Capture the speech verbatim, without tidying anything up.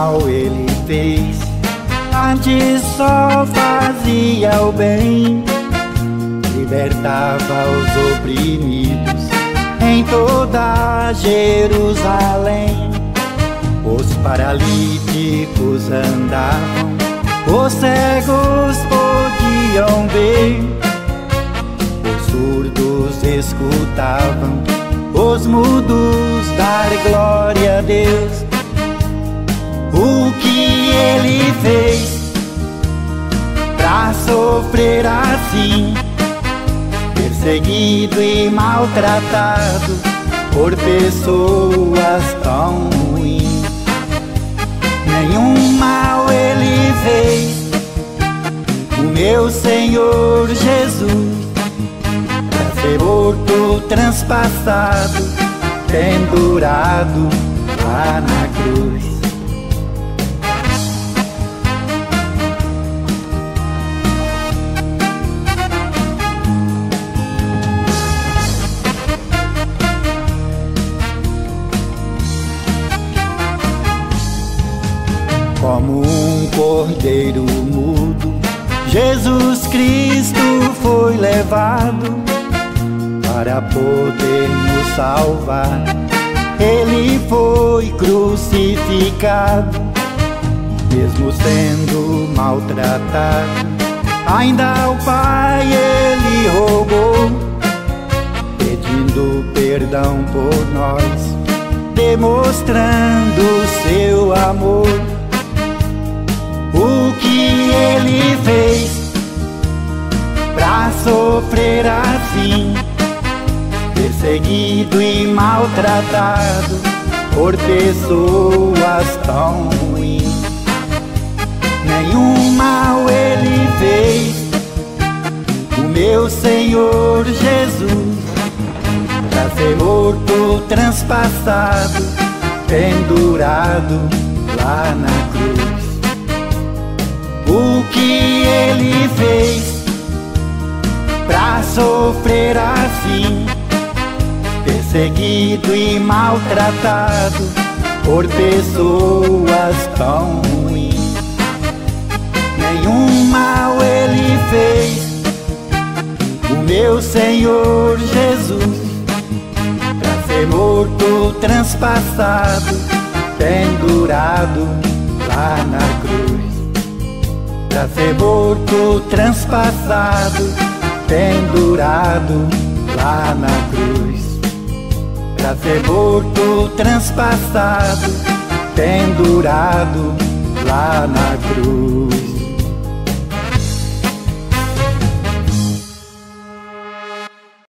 mal ele fez, antes só fazia o bem, libertava os oprimidos em toda Jerusalém. Os paralíticos andavam, os cegos podiam ver, os surdos escutavam, os mudos dar glória a Deus. O que ele fez pra sofrer assim, perseguido e maltratado por pessoas tão ruins? Nenhum mal ele fez, o meu Senhor Jesus, pra ser morto, transpassado, pendurado lá na cruz. Como um cordeiro mudo, Jesus Cristo foi levado para poder nos salvar. Ele foi crucificado, mesmo sendo maltratado, ainda ao Pai ele rogou, pedindo perdão por nós, demonstrando seu amor. O que ele fez pra sofrer assim, perseguido e maltratado por pessoas tão ruins? Nenhum mal ele fez, o meu Senhor Jesus, pra ser morto, transpassado, pendurado lá na cruz. O que ele fez pra sofrer assim, perseguido e maltratado por pessoas tão ruins? Nenhum mal ele fez, o meu Senhor Jesus, pra ser morto, transpassado, pendurado lá na cruz. Pra ser morto, transpassado, pendurado lá na cruz. Pra ser morto, transpassado, pendurado lá na cruz.